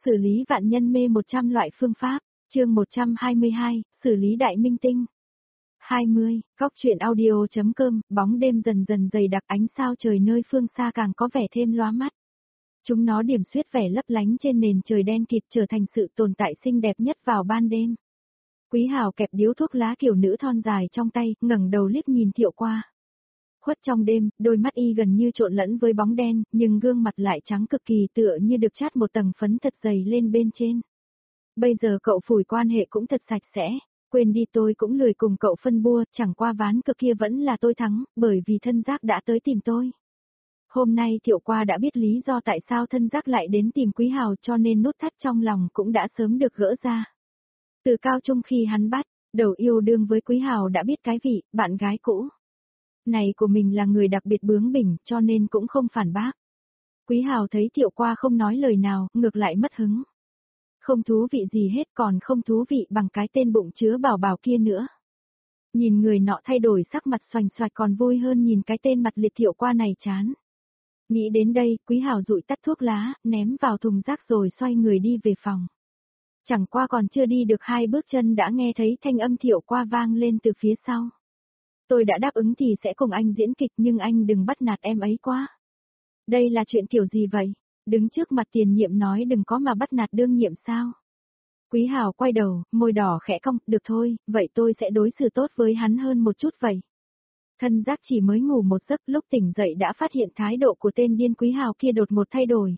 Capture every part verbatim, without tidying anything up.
Xử lý vạn nhân mê một trăm loại phương pháp, chương một trăm hai mươi hai, xử lý đại minh tinh. hai mươi, góc truyện audio.com, bóng đêm dần dần dày đặc, ánh sao trời nơi phương xa càng có vẻ thêm lóa mắt. Chúng nó điểm xuyết vẻ lấp lánh trên nền trời đen kịt, trở thành sự tồn tại xinh đẹp nhất vào ban đêm. Quý Hào kẹp điếu thuốc lá kiểu nữ thon dài trong tay, ngẩng đầu liếc nhìn Thiệu qua. Khuất trong đêm, đôi mắt y gần như trộn lẫn với bóng đen, nhưng gương mặt lại trắng cực kỳ, tựa như được chát một tầng phấn thật dày lên bên trên. Bây giờ cậu phủi quan hệ cũng thật sạch sẽ, quên đi, tôi cũng lười cùng cậu phân bua, chẳng qua ván cược kia vẫn là tôi thắng, bởi vì thân giác đã tới tìm tôi. Hôm nay Thiệu qua đã biết lý do tại sao thân giác lại đến tìm Quý Hào, cho nên nút thắt trong lòng cũng đã sớm được gỡ ra. Từ cao trung khi hắn bắt đầu yêu đương với Quý Hào đã biết cái vị bạn gái cũ này của mình là người đặc biệt bướng bỉnh, cho nên cũng không phản bác. Quý Hào thấy Thiệu qua không nói lời nào, ngược lại mất hứng. Không thú vị gì hết, còn không thú vị bằng cái tên bụng chứa bảo bảo kia nữa. Nhìn người nọ thay đổi sắc mặt xoành xoạch còn vui hơn nhìn cái tên mặt liệt Thiệu qua này chán. Nghĩ đến đây, Quý Hào dụi tắt thuốc lá, ném vào thùng rác rồi xoay người đi về phòng. Chẳng qua còn chưa đi được hai bước chân đã nghe thấy thanh âm Thiệu qua vang lên từ phía sau. Tôi đã đáp ứng thì sẽ cùng anh diễn kịch, nhưng anh đừng bắt nạt em ấy quá. Đây là chuyện kiểu gì vậy? Đứng trước mặt tiền nhiệm nói đừng có mà bắt nạt đương nhiệm sao? Quý Hào quay đầu, môi đỏ khẽ cong, được thôi, vậy tôi sẽ đối xử tốt với hắn hơn một chút vậy. Thân giác chỉ mới ngủ một giấc, lúc tỉnh dậy đã phát hiện thái độ của tên điên Quý Hào kia đột ngột thay đổi.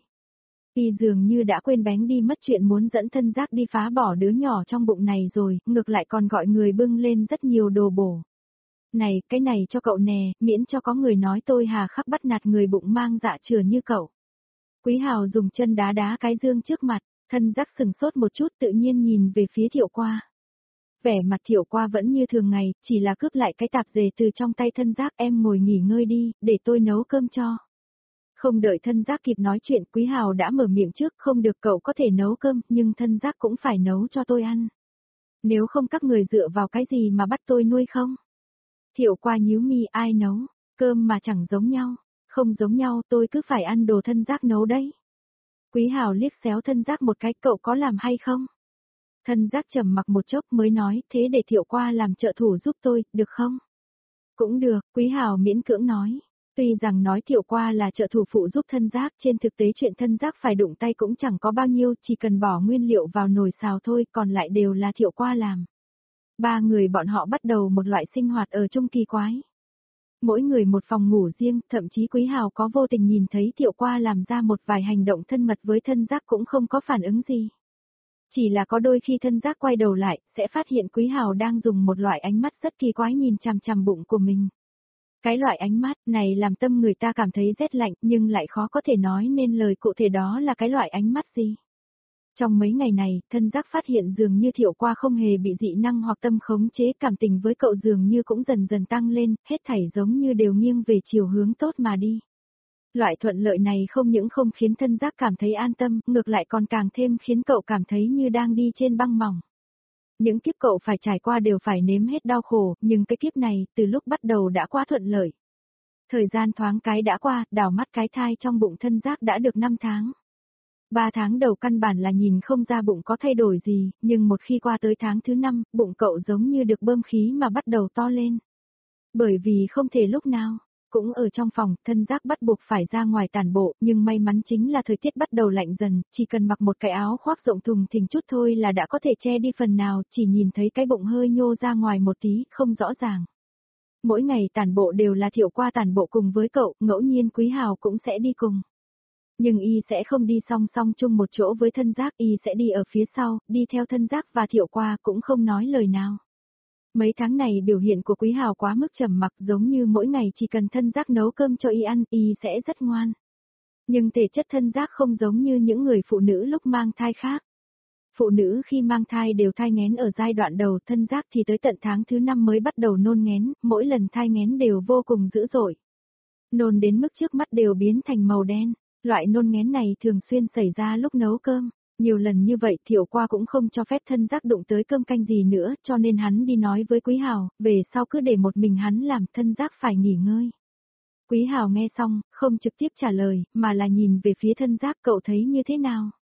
Y dường như đã quên bén đi mất chuyện muốn dẫn thân giác đi phá bỏ đứa nhỏ trong bụng này rồi, ngược lại còn gọi người bưng lên rất nhiều đồ bổ. Này, cái này cho cậu nè, miễn cho có người nói tôi hà khắc bắt nạt người bụng mang dạ chừa như cậu. Quý Hào dùng chân đá đá cái dương trước mặt, thân giác sừng sốt một chút, tự nhiên nhìn về phía Thiệu qua. Vẻ mặt Thiệu qua vẫn như thường ngày, chỉ là cướp lại cái tạp dề từ trong tay thân giác, em ngồi nghỉ ngơi đi, để tôi nấu cơm cho. Không đợi thân giác kịp nói chuyện, Quý Hào đã mở miệng trước, không được, cậu có thể nấu cơm, nhưng thân giác cũng phải nấu cho tôi ăn. Nếu không các người dựa vào cái gì mà bắt tôi nuôi không? Thiệu qua nhíu mi, ai nấu, cơm mà chẳng giống nhau, không giống nhau, tôi cứ phải ăn đồ thân giác nấu đấy. Quý Hào liếc xéo thân giác một cái, cậu có làm hay không? Thân giác trầm mặc một chốc mới nói, thế để Thiệu qua làm trợ thủ giúp tôi, được không? Cũng được, Quý Hào miễn cưỡng nói. Tuy rằng nói Thiệu qua là trợ thủ phụ giúp thân giác, trên thực tế chuyện thân giác phải đụng tay cũng chẳng có bao nhiêu, chỉ cần bỏ nguyên liệu vào nồi xào thôi, còn lại đều là Thiệu qua làm. Ba người bọn họ bắt đầu một loại sinh hoạt ở chung kỳ quái. Mỗi người một phòng ngủ riêng, thậm chí Quý Hào có vô tình nhìn thấy Thiệu qua làm ra một vài hành động thân mật với thân giác cũng không có phản ứng gì. Chỉ là có đôi khi thân giác quay đầu lại, sẽ phát hiện Quý Hào đang dùng một loại ánh mắt rất kỳ quái nhìn chằm chằm bụng của mình. Cái loại ánh mắt này làm tâm người ta cảm thấy rét lạnh, nhưng lại khó có thể nói nên lời cụ thể đó là cái loại ánh mắt gì. Trong mấy ngày này, thân giác phát hiện dường như Thiệu qua không hề bị dị năng hoặc tâm khống chế, cảm tình với cậu dường như cũng dần dần tăng lên, hết thảy giống như đều nghiêng về chiều hướng tốt mà đi. Loại thuận lợi này không những không khiến thân giác cảm thấy an tâm, ngược lại còn càng thêm khiến cậu cảm thấy như đang đi trên băng mỏng. Những kiếp cậu phải trải qua đều phải nếm hết đau khổ, nhưng cái kiếp này, từ lúc bắt đầu đã quá thuận lợi. Thời gian thoáng cái đã qua, đảo mắt cái thai trong bụng thân giác đã được năm tháng. Ba tháng đầu căn bản là nhìn không ra bụng có thay đổi gì, nhưng một khi qua tới tháng thứ năm, bụng cậu giống như được bơm khí mà bắt đầu to lên. Bởi vì không thể lúc nào, cũng ở trong phòng, thân giác bắt buộc phải ra ngoài tản bộ, nhưng may mắn chính là thời tiết bắt đầu lạnh dần, chỉ cần mặc một cái áo khoác rộng thùng thình chút thôi là đã có thể che đi phần nào, chỉ nhìn thấy cái bụng hơi nhô ra ngoài một tí, không rõ ràng. Mỗi ngày tản bộ đều là Thiệu qua tản bộ cùng với cậu, ngẫu nhiên Quý Hào cũng sẽ đi cùng. Nhưng y sẽ không đi song song chung một chỗ với thân giác, y sẽ đi ở phía sau, đi theo thân giác và Thiệu qua cũng không nói lời nào. Mấy tháng này biểu hiện của Quý Hào quá mức trầm mặc, giống như mỗi ngày chỉ cần thân giác nấu cơm cho y ăn, y sẽ rất ngoan. Nhưng thể chất thân giác không giống như những người phụ nữ lúc mang thai khác. Phụ nữ khi mang thai đều thai nghén ở giai đoạn đầu, thân giác thì tới tận tháng thứ năm mới bắt đầu nôn nghén, mỗi lần thai nghén đều vô cùng dữ dội. Nôn đến mức trước mắt đều biến thành màu đen. Loại nôn nghén này thường xuyên xảy ra lúc nấu cơm, nhiều lần như vậy Thiệu qua cũng không cho phép thân giác đụng tới cơm canh gì nữa, cho nên hắn đi nói với Quý Hào, về sau cứ để một mình hắn làm, thân giác phải nghỉ ngơi. Quý Hào nghe xong, không trực tiếp trả lời, mà là nhìn về phía thân giác, cậu thấy như thế nào?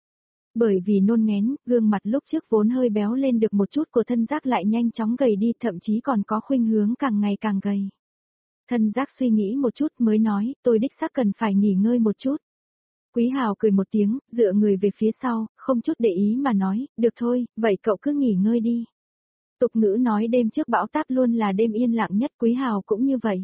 Bởi vì nôn ngén, gương mặt lúc trước vốn hơi béo lên được một chút của thân giác lại nhanh chóng gầy đi, thậm chí còn có khuynh hướng càng ngày càng gầy. Thân giác suy nghĩ một chút mới nói, tôi đích xác cần phải nghỉ ngơi một chút. Quý Hào cười một tiếng, dựa người về phía sau, không chút để ý mà nói, được thôi, vậy cậu cứ nghỉ ngơi đi. Tục ngữ nói đêm trước bão táp luôn là đêm yên lặng nhất, Quý Hào cũng như vậy.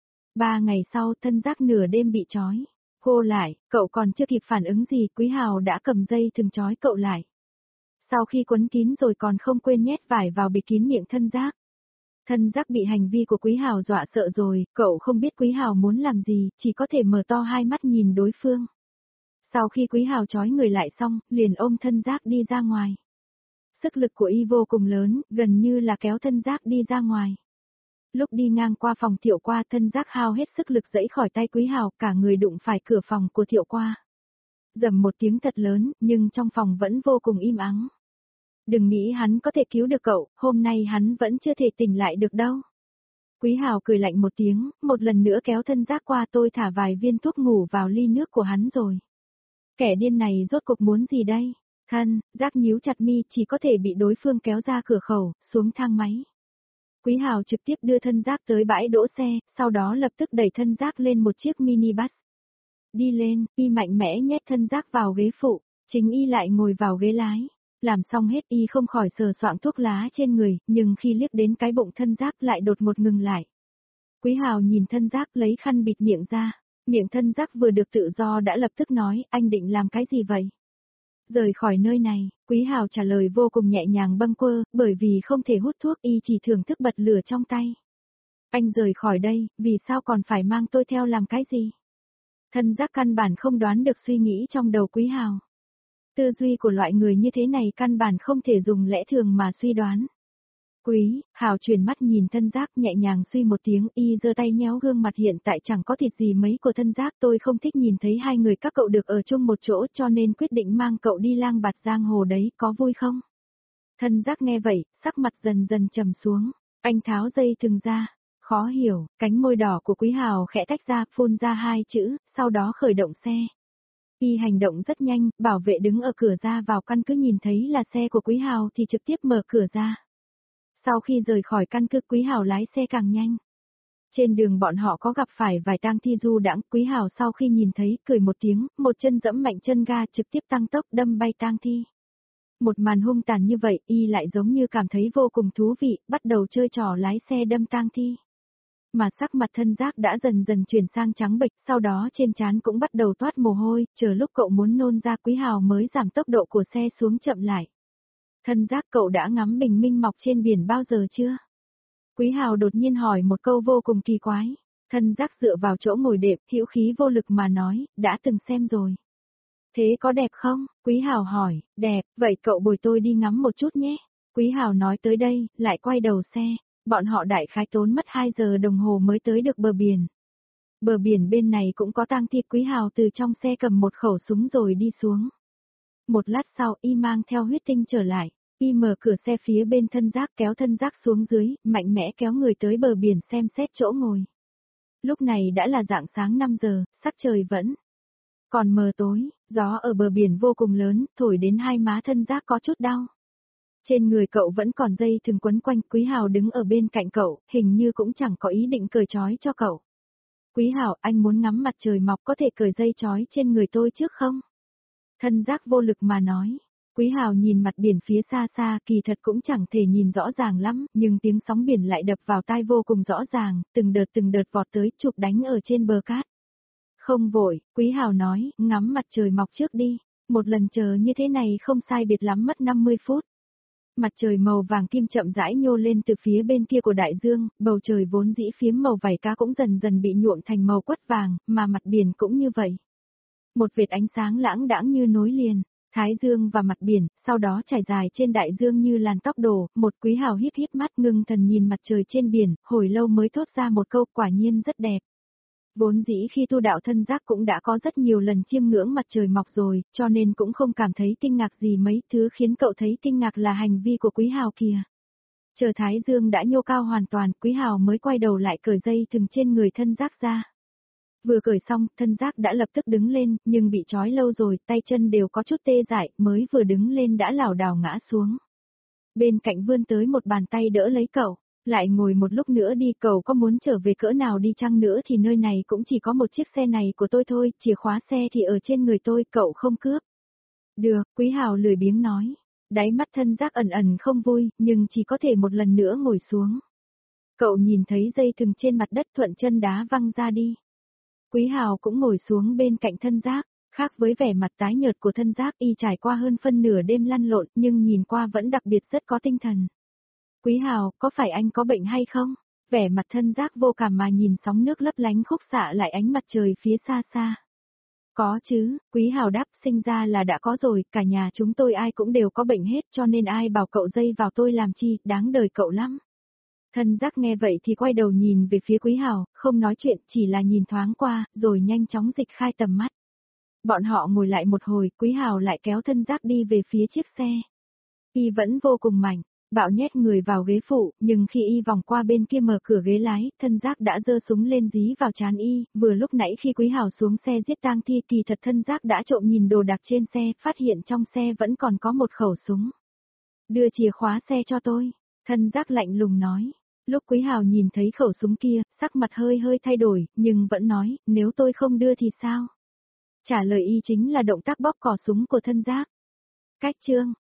Ba ngày sau thân giác nửa đêm bị trói. Cô lại, cậu còn chưa kịp phản ứng gì, Quý Hào đã cầm dây thừng trói cậu lại. Sau khi quấn kín rồi còn không quên nhét vải vào bịt kín miệng thân giác. Thân giác bị hành vi của Quý Hào dọa sợ rồi, cậu không biết Quý Hào muốn làm gì, chỉ có thể mở to hai mắt nhìn đối phương. Sau khi Quý Hào trói người lại xong, liền ôm thân giác đi ra ngoài. Sức lực của y vô cùng lớn, gần như là kéo thân giác đi ra ngoài. Lúc đi ngang qua phòng Thiệu Qua, thân giác hao hết sức lực giãy khỏi tay Quý Hào, cả người đụng phải cửa phòng của Thiệu Qua. Rầm một tiếng thật lớn, nhưng trong phòng vẫn vô cùng im ắng. Đừng nghĩ hắn có thể cứu được cậu, hôm nay hắn vẫn chưa thể tỉnh lại được đâu. Quý Hào cười lạnh một tiếng, một lần nữa kéo thân giác qua, tôi thả vài viên thuốc ngủ vào ly nước của hắn rồi. Kẻ điên này rốt cuộc muốn gì đây? Thân, giác nhíu chặt mi, chỉ có thể bị đối phương kéo ra cửa khẩu, xuống thang máy. Quý Hào trực tiếp đưa thân giác tới bãi đỗ xe, sau đó lập tức đẩy thân giác lên một chiếc mini bus. Đi lên, y mạnh mẽ nhét thân giác vào ghế phụ, chính y lại ngồi vào ghế lái. Làm xong hết y không khỏi sờ soạng thuốc lá trên người, nhưng khi liếc đến cái bụng thân giác lại đột ngột ngừng lại. Quý Hào nhìn thân giác lấy khăn bịt miệng ra, miệng thân giác vừa được tự do đã lập tức nói, anh định làm cái gì vậy? Rời khỏi nơi này, Quý Hào trả lời vô cùng nhẹ nhàng bâng quơ, bởi vì không thể hút thuốc y chỉ thưởng thức bật lửa trong tay. Anh rời khỏi đây, vì sao còn phải mang tôi theo làm cái gì? Thân giác căn bản không đoán được suy nghĩ trong đầu Quý Hào. Tư duy của loại người như thế này căn bản không thể dùng lẽ thường mà suy đoán. Quý, Hào chuyển mắt nhìn thân giác nhẹ nhàng suy một tiếng, y giơ tay nhéo gương mặt hiện tại chẳng có thịt gì mấy của thân giác, tôi không thích nhìn thấy hai người các cậu được ở chung một chỗ cho nên quyết định mang cậu đi lang bạt giang hồ đấy, có vui không? Thân giác nghe vậy, sắc mặt dần dần trầm xuống, anh tháo dây thừng ra, khó hiểu, cánh môi đỏ của Quý Hào khẽ tách ra, phun ra hai chữ, sau đó khởi động xe. Y hành động rất nhanh, bảo vệ đứng ở cửa ra vào căn cứ nhìn thấy là xe của Quý Hào thì trực tiếp mở cửa ra. Sau khi rời khỏi căn cứ, Quý Hào lái xe càng nhanh. Trên đường bọn họ có gặp phải vài tang thi du đãng, Quý Hào sau khi nhìn thấy cười một tiếng, một chân dẫm mạnh chân ga trực tiếp tăng tốc đâm bay tang thi. Một màn hung tàn như vậy, y lại giống như cảm thấy vô cùng thú vị, bắt đầu chơi trò lái xe đâm tang thi. Mà sắc mặt thân giác đã dần dần chuyển sang trắng bệch, sau đó trên trán cũng bắt đầu toát mồ hôi, chờ lúc cậu muốn nôn ra Quý Hào mới giảm tốc độ của xe xuống chậm lại. Thân giác, cậu đã ngắm bình minh mọc trên biển bao giờ chưa? Quý Hào đột nhiên hỏi một câu vô cùng kỳ quái. Thân giác dựa vào chỗ ngồi đệm, hữu khí vô lực mà nói, đã từng xem rồi. Thế có đẹp không? Quý Hào hỏi, đẹp, vậy cậu bồi tôi đi ngắm một chút nhé. Quý Hào nói tới đây, lại quay đầu xe. Bọn họ đại khái tốn mất hai giờ đồng hồ mới tới được bờ biển. Bờ biển bên này cũng có tang thi. Quý Hào từ trong xe cầm một khẩu súng rồi đi xuống. Một lát sau y mang theo huyết tinh trở lại, y mở cửa xe phía bên thân giác kéo thân giác xuống dưới, mạnh mẽ kéo người tới bờ biển xem xét chỗ ngồi. Lúc này đã là rạng sáng năm giờ, sắc trời vẫn còn mờ tối, gió ở bờ biển vô cùng lớn, thổi đến hai má thân giác có chút đau. Trên người cậu vẫn còn dây thừng quấn quanh, Quý Hào đứng ở bên cạnh cậu, hình như cũng chẳng có ý định cởi trói cho cậu. Quý Hào, anh muốn ngắm mặt trời mọc có thể cởi dây trói trên người tôi trước không? Thân giác vô lực mà nói. Quý Hào nhìn mặt biển phía xa xa, kỳ thật cũng chẳng thể nhìn rõ ràng lắm, nhưng tiếng sóng biển lại đập vào tai vô cùng rõ ràng, từng đợt từng đợt vọt tới chụp đánh ở trên bờ cát. Không vội, Quý Hào nói, ngắm mặt trời mọc trước đi, một lần chờ như thế này không sai biệt lắm mất năm mươi phút. Mặt trời màu vàng kim chậm rãi nhô lên từ phía bên kia của đại dương, bầu trời vốn dĩ phiếm màu vảy cá cũng dần dần bị nhuộm thành màu quất vàng, mà mặt biển cũng như vậy. Một vệt ánh sáng lãng đãng như nối liền Thái Dương và mặt biển, sau đó trải dài trên đại dương như làn tóc đổ, một Quý Hào híp híp mắt ngưng thần nhìn mặt trời trên biển, hồi lâu mới thốt ra một câu quả nhiên rất đẹp. Vốn dĩ khi tu đạo thân giác cũng đã có rất nhiều lần chiêm ngưỡng mặt trời mọc rồi, cho nên cũng không cảm thấy kinh ngạc gì mấy, thứ khiến cậu thấy kinh ngạc là hành vi của Quý Hào kìa. Chờ Thái Dương đã nhô cao hoàn toàn, Quý Hào mới quay đầu lại cởi dây thừng trên người thân giác ra. Vừa cởi xong, thân giác đã lập tức đứng lên, nhưng bị trói lâu rồi, tay chân đều có chút tê dại, mới vừa đứng lên đã lảo đảo ngã xuống. Bên cạnh vươn tới một bàn tay đỡ lấy cậu, lại ngồi một lúc nữa đi, cậu có muốn trở về cỡ nào đi chăng nữa thì nơi này cũng chỉ có một chiếc xe này của tôi thôi, chìa khóa xe thì ở trên người tôi, cậu không cướp. Được, Quý Hào lười biếng nói. Đáy mắt thân giác ẩn ẩn không vui, nhưng chỉ có thể một lần nữa ngồi xuống. Cậu nhìn thấy dây thừng trên mặt đất, thuận chân đá văng ra đi. Quý Hào cũng ngồi xuống bên cạnh thân giác, khác với vẻ mặt tái nhợt của thân giác, y trải qua hơn phân nửa đêm lăn lộn nhưng nhìn qua vẫn đặc biệt rất có tinh thần. Quý Hào, có phải anh có bệnh hay không? Vẻ mặt thân giác vô cảm mà nhìn sóng nước lấp lánh khúc xạ lại ánh mặt trời phía xa xa. Có chứ, Quý Hào đáp, sinh ra là đã có rồi, cả nhà chúng tôi ai cũng đều có bệnh hết, cho nên ai bảo cậu dây vào tôi làm chi, đáng đời cậu lắm. Thân giác nghe vậy thì quay đầu nhìn về phía Quý Hào, không nói chuyện, chỉ là nhìn thoáng qua, rồi nhanh chóng dịch khai tầm mắt. Bọn họ ngồi lại một hồi, Quý Hào lại kéo thân giác đi về phía chiếc xe. Y vẫn vô cùng mạnh, bạo nhét người vào ghế phụ, nhưng khi y vòng qua bên kia mở cửa ghế lái, thân giác đã giơ súng lên dí vào trán y, vừa lúc nãy khi Quý Hào xuống xe giết tang thi, kỳ thật thân giác đã trộm nhìn đồ đạc trên xe, phát hiện trong xe vẫn còn có một khẩu súng. Đưa chìa khóa xe cho tôi, thân giác lạnh lùng nói. Lúc Quý Hào nhìn thấy khẩu súng kia, sắc mặt hơi hơi thay đổi, nhưng vẫn nói, nếu tôi không đưa thì sao? Trả lời y chính là động tác bóp cò súng của thân giác. Cách chương